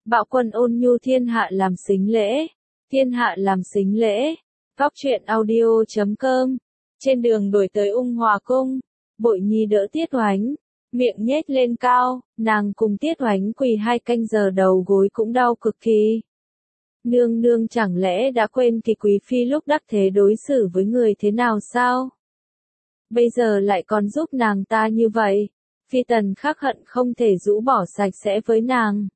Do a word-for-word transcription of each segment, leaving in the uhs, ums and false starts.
Bạo quân ôn nhu thiên hạ làm sính lễ, thiên hạ làm sính lễ. Góc truyện audio chấm com. Trên đường đổi tới Ung Hòa Cung, Bội Nhi đỡ Tiết Oánh, miệng nhếch lên cao, nàng cùng Tiết Oánh quỳ hai canh giờ đầu gối cũng đau cực kỳ. Nương nương chẳng lẽ đã quên kỳ quý phi lúc đắc thế đối xử với người thế nào sao? Bây giờ lại còn giúp nàng ta như vậy, phi tần khắc hận không thể rũ bỏ sạch sẽ với nàng.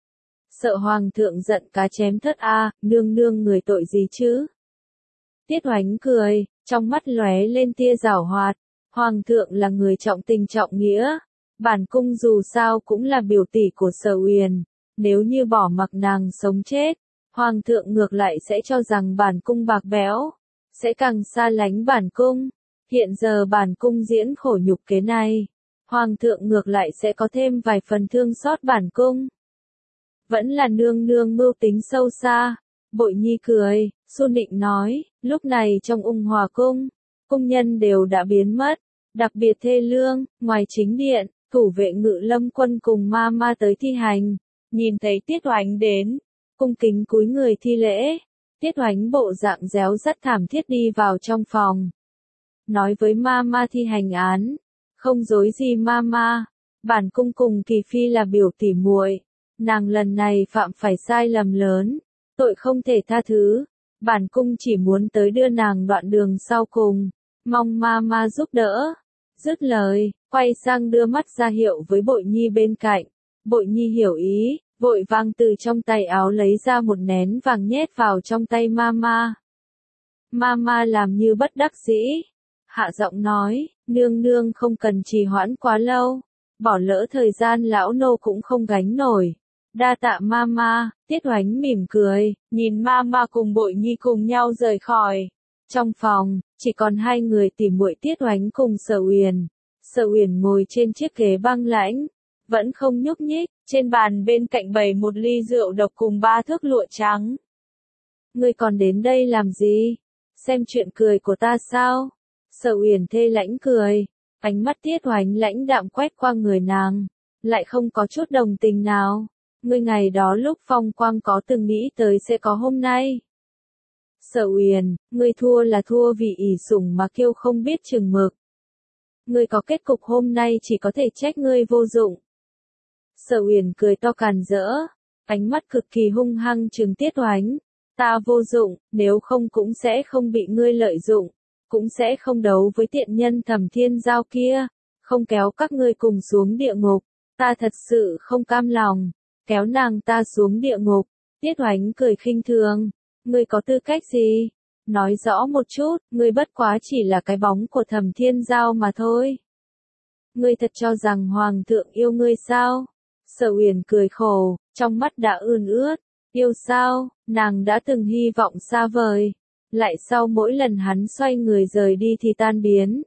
Sợ hoàng thượng giận cá chém thất a, à, nương nương người tội gì chứ? Tiết Oánh cười, trong mắt lóe lên tia giảo hoạt, hoàng thượng là người trọng tình trọng nghĩa, bản cung dù sao cũng là biểu tỷ của Sở Uyển, nếu như bỏ mặc nàng sống chết, hoàng thượng ngược lại sẽ cho rằng bản cung bạc bẽo, sẽ càng xa lánh bản cung. Hiện giờ bản cung diễn khổ nhục kế này, hoàng thượng ngược lại sẽ có thêm vài phần thương xót bản cung. Vẫn là nương nương mưu tính sâu xa. Bội Nhi cười, su nịnh nói, lúc này trong Ung Hòa Cung, cung nhân đều đã biến mất, đặc biệt thê lương, ngoài chính điện, thủ vệ Ngự Lâm quân cùng ma ma tới thi hành, nhìn thấy Tiết Oánh đến, cung kính cúi người thi lễ, Tiết Oánh bộ dạng réo rắt thảm thiết đi vào trong phòng. Nói với ma ma thi hành án, không dối gì ma ma, bản cung cùng Kỳ Phi là biểu tỉ muội, nàng lần này phạm phải sai lầm lớn, tội không thể tha thứ, bản cung chỉ muốn tới đưa nàng đoạn đường sau cùng, mong ma ma giúp đỡ. Dứt lời, quay sang đưa mắt ra hiệu với Bội Nhi bên cạnh, Bội Nhi hiểu ý, vội vàng từ trong tay áo lấy ra một nén vàng nhét vào trong tay ma ma. Ma ma làm như bất đắc dĩ, hạ giọng nói, nương nương không cần trì hoãn quá lâu, bỏ lỡ thời gian lão nô cũng không gánh nổi. Đa tạ ma ma. Tiết Oánh mỉm cười, nhìn ma ma cùng Bội Nhi cùng nhau rời khỏi. Trong phòng, chỉ còn hai người tỉ muội Tiết Oánh cùng Sở Uyển. Sở Uyển ngồi trên chiếc ghế băng lãnh, vẫn không nhúc nhích, trên bàn bên cạnh bày một ly rượu độc cùng ba thước lụa trắng. Ngươi còn đến đây làm gì? Xem chuyện cười của ta sao? Sở Uyển thê lãnh cười, ánh mắt Tiết Oánh lãnh đạm quét qua người nàng, lại không có chút đồng tình nào. Ngươi ngày đó lúc phong quang có từng nghĩ tới sẽ có hôm nay. Sở Uyển, ngươi thua là thua vì ỷ sủng mà kiêu không biết chừng mực. Ngươi có kết cục hôm nay chỉ có thể trách ngươi vô dụng. Sở Uyển cười to càn rỡ, ánh mắt cực kỳ hung hăng trừng Tiết Oánh. Ta vô dụng, nếu không cũng sẽ không bị ngươi lợi dụng, cũng sẽ không đấu với tiện nhân Thẩm Thiên Giao kia, không kéo các ngươi cùng xuống địa ngục. Ta thật sự không cam lòng. Kéo nàng ta xuống địa ngục. Tiết Oánh cười khinh thường, ngươi có tư cách gì? Nói rõ một chút, ngươi bất quá chỉ là cái bóng của Thẩm Thiên Giao mà thôi. Ngươi thật cho rằng hoàng thượng yêu ngươi sao? Sở Uyển cười khổ, trong mắt đã ươn ướt, yêu sao? Nàng đã từng hy vọng xa vời, lại sau mỗi lần hắn xoay người rời đi thì tan biến.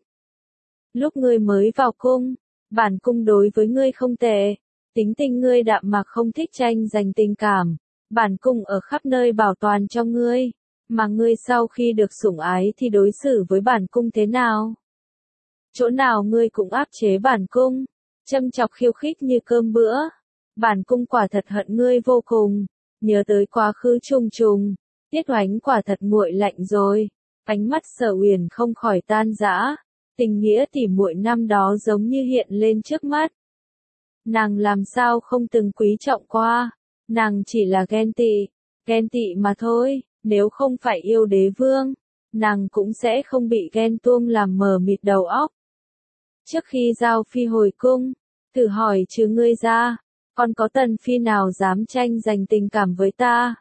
Lúc ngươi mới vào cung, bản cung đối với ngươi không tệ. Tính tình ngươi đạm mạc không thích tranh giành tình cảm, bản cung ở khắp nơi bảo toàn cho ngươi, mà ngươi sau khi được sủng ái thì đối xử với bản cung thế nào? Chỗ nào ngươi cũng áp chế bản cung, châm chọc khiêu khích như cơm bữa, bản cung quả thật hận ngươi vô cùng, nhớ tới quá khứ trùng trùng, Tiết Oánh quả thật nguội lạnh rồi, ánh mắt Sở Uyển không khỏi tan rã, tình nghĩa tỉ muội năm đó giống như hiện lên trước mắt. Nàng làm sao không từng quý trọng qua, nàng chỉ là ghen tị, ghen tị mà thôi, nếu không phải yêu đế vương, nàng cũng sẽ không bị ghen tuông làm mờ mịt đầu óc. Trước khi Giao Phi hồi cung, thử hỏi trừ ngươi ra, còn có tần phi nào dám tranh giành tình cảm với ta?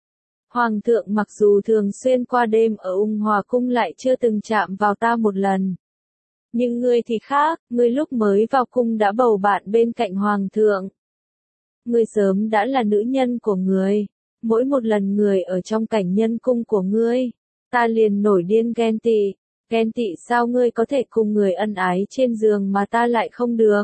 Hoàng thượng mặc dù thường xuyên qua đêm ở Ung Hòa Cung lại chưa từng chạm vào ta một lần. Nhưng ngươi thì khác, ngươi lúc mới vào cung đã bầu bạn bên cạnh hoàng thượng. Ngươi sớm đã là nữ nhân của người, mỗi một lần người ở trong cảnh nhân cung của ngươi, ta liền nổi điên ghen tị, ghen tị sao ngươi có thể cùng người ân ái trên giường mà ta lại không được.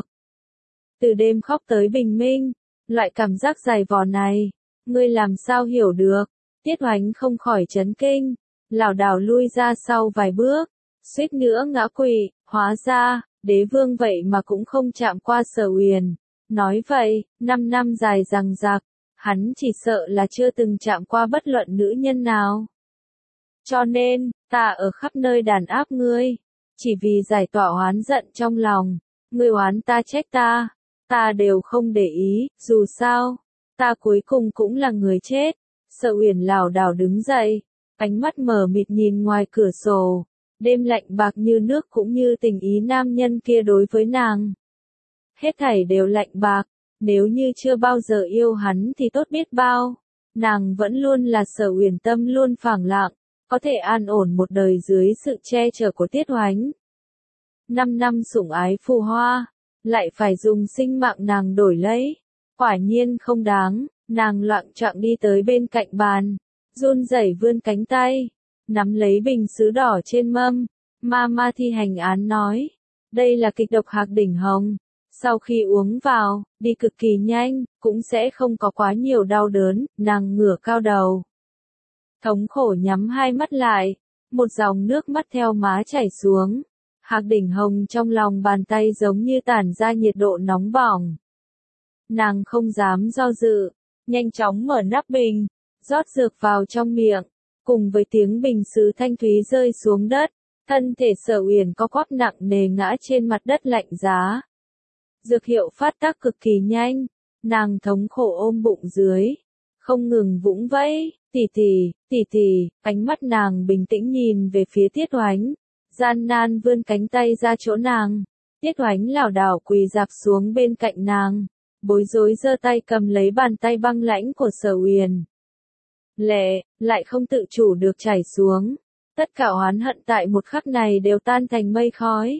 Từ đêm khóc tới bình minh, loại cảm giác dày vò này, ngươi làm sao hiểu được? Tiết Oánh không khỏi chấn kinh, lảo đảo lui ra sau vài bước, suýt nữa ngã quỵ. Hóa ra, đế vương vậy mà cũng không chạm qua Sở Uyển. Nói vậy, năm năm dài dằng dặc, hắn chỉ sợ là chưa từng chạm qua bất luận nữ nhân nào. Cho nên, ta ở khắp nơi đàn áp ngươi, chỉ vì giải tỏa oán giận trong lòng, ngươi oán ta trách ta, ta đều không để ý, dù sao, ta cuối cùng cũng là người chết. Sở Uyển lảo đảo đứng dậy, ánh mắt mờ mịt nhìn ngoài cửa sổ, đêm lạnh bạc như nước cũng như tình ý nam nhân kia đối với nàng. Hết thảy đều lạnh bạc, nếu như chưa bao giờ yêu hắn thì tốt biết bao, nàng vẫn luôn là Sở Uyển tâm luôn phẳng lặng, có thể an ổn một đời dưới sự che chở của Tiết Oánh. Năm năm sủng ái phù hoa, lại phải dùng sinh mạng nàng đổi lấy, quả nhiên không đáng. Nàng loạng choạng đi tới bên cạnh bàn, run rẩy vươn cánh tay, nắm lấy bình sứ đỏ trên mâm. Ma ma thi hành án nói, đây là kịch độc hạc đỉnh hồng. Sau khi uống vào, đi cực kỳ nhanh, cũng sẽ không có quá nhiều đau đớn. Nàng ngửa cao đầu, thống khổ nhắm hai mắt lại, một dòng nước mắt theo má chảy xuống. Hạc đỉnh hồng trong lòng bàn tay giống như tản ra nhiệt độ nóng bỏng. Nàng không dám do dự, nhanh chóng mở nắp bình, rót dược vào trong miệng, cùng với tiếng bình sứ thanh thúy rơi xuống đất, thân thể Sở Uyển co quắp nặng nề ngã trên mặt đất lạnh giá. Dược hiệu phát tác cực kỳ nhanh, nàng thống khổ ôm bụng dưới, không ngừng vũng vẫy, tỷ tỷ, tỷ tỷ, ánh mắt nàng bình tĩnh nhìn về phía Tiết Oánh, gian nan vươn cánh tay ra chỗ nàng. Tiết Oánh lảo đảo quỳ rạp xuống bên cạnh nàng, bối rối giơ tay cầm lấy bàn tay băng lãnh của Sở Uyển. Lệ, lại không tự chủ được chảy xuống, tất cả oán hận tại một khắc này đều tan thành mây khói.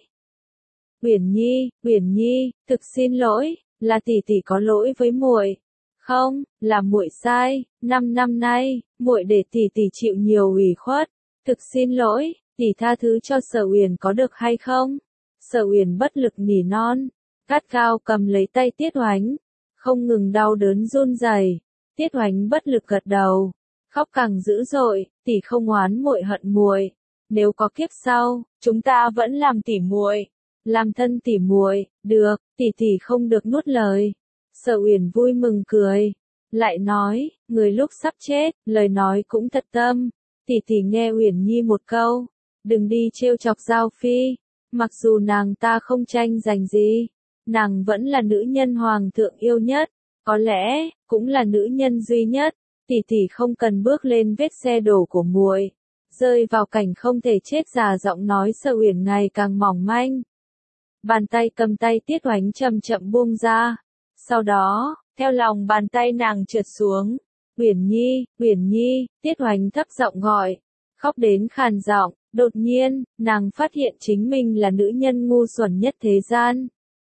Uyển Nhi, Uyển Nhi, thực xin lỗi, là tỷ tỷ có lỗi với muội. Không, là muội sai, năm năm nay, muội để tỷ tỷ chịu nhiều ủy khuất, thực xin lỗi, tỷ tha thứ cho Sở Uyển có được hay không? Sở Uyển bất lực nỉ non, gắt gao cầm lấy tay Tiết Oánh, không ngừng đau đớn run rẩy. Tiết Oánh bất lực gật đầu, khóc càng dữ dội, tỷ không oán muội hận muội, nếu có kiếp sau, chúng ta vẫn làm tỷ muội, làm thân tỷ muội, được, tỷ tỷ không được nuốt lời. Sở Uyển vui mừng cười, lại nói, người lúc sắp chết, lời nói cũng thật tâm, tỷ tỷ nghe Uyển Nhi một câu, đừng đi trêu chọc Giao Phi, mặc dù nàng ta không tranh giành gì, nàng vẫn là nữ nhân hoàng thượng yêu nhất, có lẽ, cũng là nữ nhân duy nhất, tỷ tỷ không cần bước lên vết xe đổ của muội, rơi vào cảnh không thể chết. Già giọng nói Sở Uyển ngày càng mỏng manh. Bàn tay cầm tay Tiết Oánh chậm chậm buông ra, sau đó, theo lòng bàn tay nàng trượt xuống. Uyển Nhi, Uyển Nhi, Tiết Oánh thấp giọng gọi, khóc đến khàn giọng. Đột nhiên, nàng phát hiện chính mình là nữ nhân ngu xuẩn nhất thế gian.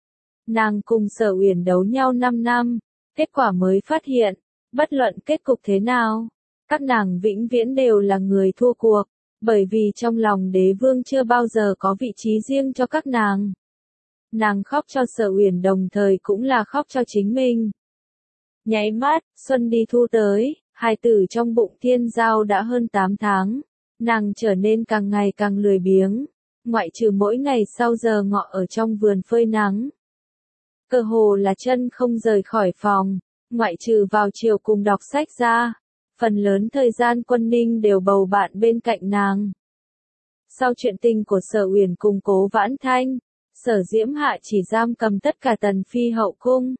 Nàng cùng Sở Uyển đấu nhau năm năm, kết quả mới phát hiện, bất luận kết cục thế nào, các nàng vĩnh viễn đều là người thua cuộc, bởi vì trong lòng đế vương chưa bao giờ có vị trí riêng cho các nàng. Nàng khóc cho Sở Uyển đồng thời cũng là khóc cho chính mình. Nháy mắt, xuân đi thu tới, hài tử trong bụng Thiên Giao đã hơn tám tháng, nàng trở nên càng ngày càng lười biếng, ngoại trừ mỗi ngày sau giờ ngọ ở trong vườn phơi nắng. Cơ hồ là chân không rời khỏi phòng, ngoại trừ vào chiều cùng đọc sách ra, phần lớn thời gian Quân Ninh đều bầu bạn bên cạnh nàng. Sau chuyện tình của Sở Uyển cùng Cố Vãn Thanh, Sở Diễm Hạ chỉ giam cầm tất cả tần phi hậu cung.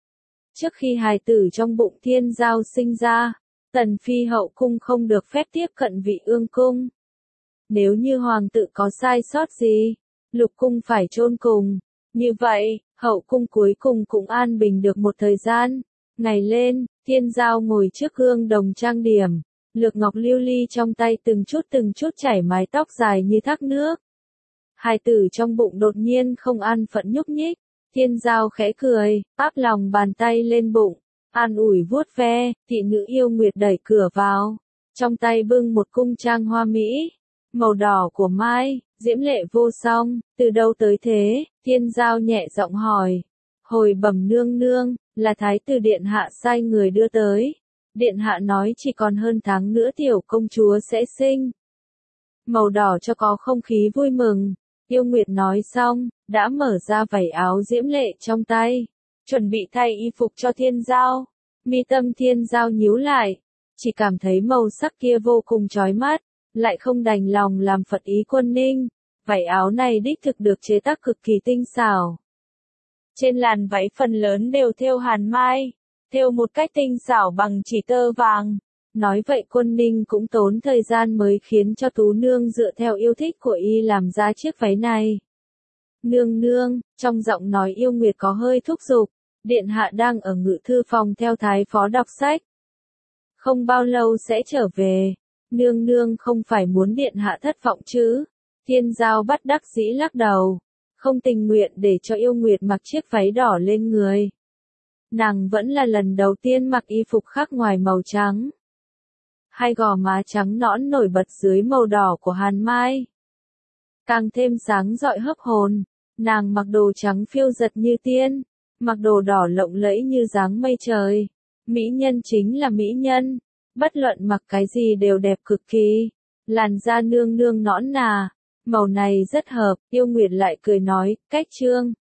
Trước khi hài tử trong bụng Thiên Giao sinh ra, tần phi hậu cung không được phép tiếp cận vị ương cung. Nếu như hoàng tử có sai sót gì, lục cung phải chôn cùng. Như vậy, hậu cung cuối cùng cũng an bình được một thời gian. Ngày lên, Thiên Giao ngồi trước gương đồng trang điểm, lược ngọc lưu ly trong tay từng chút từng chút chảy mái tóc dài như thác nước. Hài tử trong bụng đột nhiên không an phận nhúc nhích, Thiên Giao khẽ cười, áp lòng bàn tay lên bụng, an ủi vuốt ve. Thị nữ Yêu Nguyệt đẩy cửa vào, trong tay bưng một cung trang hoa mỹ, màu đỏ của mai, diễm lệ vô song. Từ đâu tới thế? Thiên Giao nhẹ giọng hỏi. Hồi bẩm nương nương, là Thái tử điện hạ sai người đưa tới. Điện hạ nói chỉ còn hơn tháng nữa tiểu công chúa sẽ sinh. Màu đỏ cho có không khí vui mừng. Yêu Nguyệt nói xong, đã mở ra vảy áo diễm lệ trong tay, chuẩn bị thay y phục cho Thiên Giao. Mi tâm Thiên Giao nhíu lại, chỉ cảm thấy màu sắc kia vô cùng chói mắt, lại không đành lòng làm phật ý Quân Ninh. Vải áo này đích thực được chế tác cực kỳ tinh xảo. Trên làn váy phần lớn đều thêu hàn mai, thêu một cách tinh xảo bằng chỉ tơ vàng. Nói vậy Quân Ninh cũng tốn thời gian mới khiến cho Tú Nương dựa theo yêu thích của y làm ra chiếc váy này. Nương nương, trong giọng nói yêu nguyệt có hơi thúc giục, điện hạ đang ở ngự thư phòng theo thái phó đọc sách. Không bao lâu sẽ trở về, nương nương không phải muốn điện hạ thất vọng chứ. Thiên Giao bất đắc dĩ lắc đầu, không tình nguyện để cho yêu nguyệt mặc chiếc váy đỏ lên người. Nàng vẫn là lần đầu tiên mặc y phục khác ngoài màu trắng. Hai gò má trắng nõn nổi bật dưới màu đỏ của hàn mai. Càng thêm sáng rọi hấp hồn, nàng mặc đồ trắng phiêu giật như tiên, mặc đồ đỏ lộng lẫy như dáng mây trời. Mỹ nhân chính là mỹ nhân, bất luận mặc cái gì đều đẹp cực kỳ. Làn da nương nương nõn nà, màu này rất hợp, yêu nguyệt lại cười nói, cách trương.